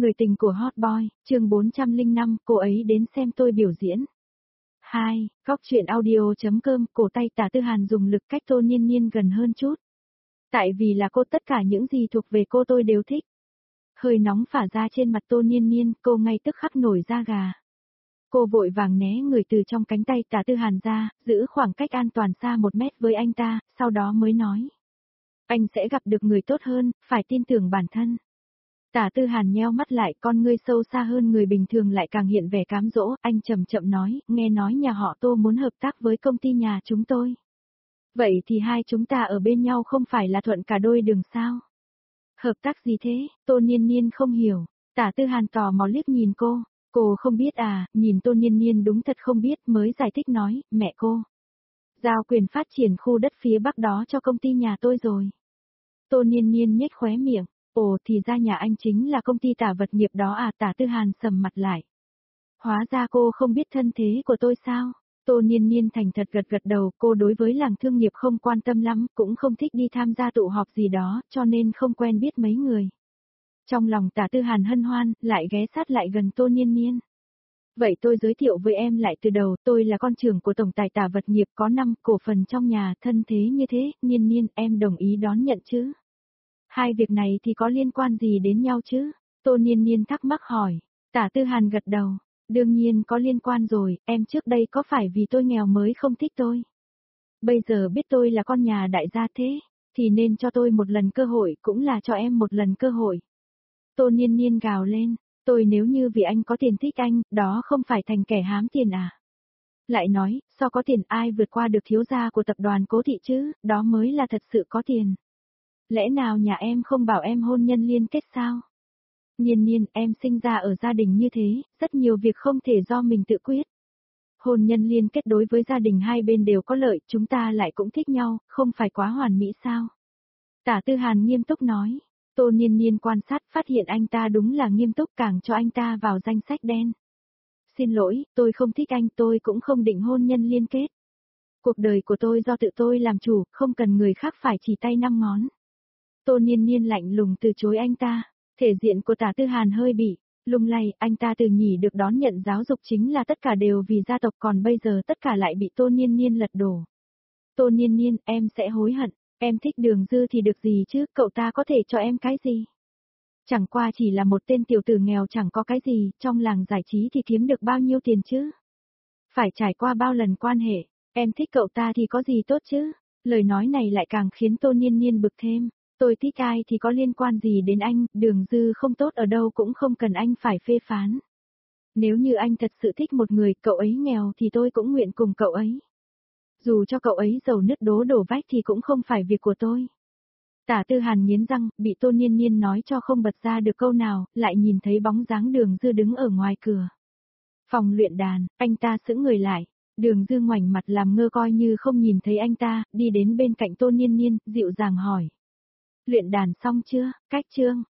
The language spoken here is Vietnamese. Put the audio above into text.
Người tình của Hot Boy, chương 405, cô ấy đến xem tôi biểu diễn. 2. Góc truyện audio.com, cổ tay Tả Tư Hàn dùng lực cách Tô Niên Niên gần hơn chút. Tại vì là cô, tất cả những gì thuộc về cô tôi đều thích. Hơi nóng phả ra trên mặt Tô Niên Niên, cô ngay tức khắc nổi da gà. Cô vội vàng né người từ trong cánh tay Tả Tư Hàn ra, giữ khoảng cách an toàn xa 1 mét với anh ta, sau đó mới nói. Anh sẽ gặp được người tốt hơn, phải tin tưởng bản thân. Tả Tư Hàn nheo mắt lại, con ngươi sâu xa hơn người bình thường lại càng hiện vẻ cám dỗ, anh chậm chậm nói, nghe nói nhà họ Tô muốn hợp tác với công ty nhà chúng tôi. Vậy thì hai chúng ta ở bên nhau không phải là thuận cả đôi đường sao? Hợp tác gì thế? Tô Niên Niên không hiểu. Tả Tư Hàn tò mò liếc nhìn cô không biết à? Nhìn Tô Niên Niên đúng thật không biết, mới giải thích nói, mẹ cô giao quyền phát triển khu đất phía bắc đó cho công ty nhà tôi rồi. Tô Niên Niên nhếch khóe miệng. Ồ, thì ra nhà anh chính là công ty Tả vật nghiệp đó à? Tả Tư Hàn sầm mặt lại. Hóa ra cô không biết thân thế của tôi sao? Tô Niên Niên thành thật gật gật đầu, cô đối với làng thương nghiệp không quan tâm lắm, cũng không thích đi tham gia tụ họp gì đó, cho nên không quen biết mấy người. Trong lòng Tả Tư Hàn hân hoan, lại ghé sát lại gần Tô Niên Niên. Vậy tôi giới thiệu với em lại từ đầu, tôi là con trưởng của tổng tài Tả vật nghiệp, có 5 cổ phần trong nhà, thân thế như thế, Niên Niên, em đồng ý đón nhận chứ? Hai việc này thì có liên quan gì đến nhau chứ? Tô Niên Niên thắc mắc hỏi. Tả Tư Hàn gật đầu. Đương nhiên có liên quan rồi, em trước đây có phải vì tôi nghèo mới không thích tôi? Bây giờ biết tôi là con nhà đại gia thế, thì nên cho tôi một lần cơ hội, cũng là cho em một lần cơ hội. Tô Niên Niên gào lên. Tôi nếu như vì anh có tiền thích anh, đó không phải thành kẻ hám tiền à? Lại nói, so có tiền ai vượt qua được thiếu gia của tập đoàn Cố Thị chứ, đó mới là thật sự có tiền. Lẽ nào nhà em không bảo em hôn nhân liên kết sao? Niên Niên, em sinh ra ở gia đình như thế, rất nhiều việc không thể do mình tự quyết. Hôn nhân liên kết đối với gia đình hai bên đều có lợi, chúng ta lại cũng thích nhau, không phải quá hoàn mỹ sao? Tả Tư Hàn nghiêm túc nói. Tô Niên Niên quan sát phát hiện anh ta đúng là nghiêm túc, càng cho anh ta vào danh sách đen. Xin lỗi, tôi không thích anh, tôi cũng không định hôn nhân liên kết. Cuộc đời của tôi do tự tôi làm chủ, không cần người khác phải chỉ tay 5 ngón. Tô Niên Niên lạnh lùng từ chối anh ta. Thể diện của Tả Tư Hàn hơi bị lung lay, anh ta từ nhỉ được đón nhận giáo dục chính là tất cả đều vì gia tộc, còn bây giờ tất cả lại bị Tô Niên Niên lật đổ. Tô Niên Niên, em sẽ hối hận, em thích Đường Dư thì được gì chứ, cậu ta có thể cho em cái gì? Chẳng qua chỉ là một tên tiểu tử nghèo chẳng có cái gì, trong làng giải trí thì kiếm được bao nhiêu tiền chứ? Phải trải qua bao lần quan hệ, em thích cậu ta thì có gì tốt chứ? Lời nói này lại càng khiến Tô Niên Niên bực thêm. Tôi thích ai thì có liên quan gì đến anh, Đường Dư không tốt ở đâu cũng không cần anh phải phê phán. Nếu như anh thật sự thích một người, cậu ấy nghèo thì tôi cũng nguyện cùng cậu ấy. Dù cho cậu ấy giàu nứt đổ vách thì cũng không phải việc của tôi. Tả Tư Hàn nghiến răng, bị Tô Niên Niên nói cho không bật ra được câu nào, lại nhìn thấy bóng dáng Đường Dư đứng ở ngoài cửa. Phòng luyện đàn, anh ta sững người lại. Đường Dư ngoảnh mặt làm ngơ coi như không nhìn thấy anh ta, đi đến bên cạnh Tô Niên Niên, dịu dàng hỏi. Luyện đàn xong chưa, cách chương?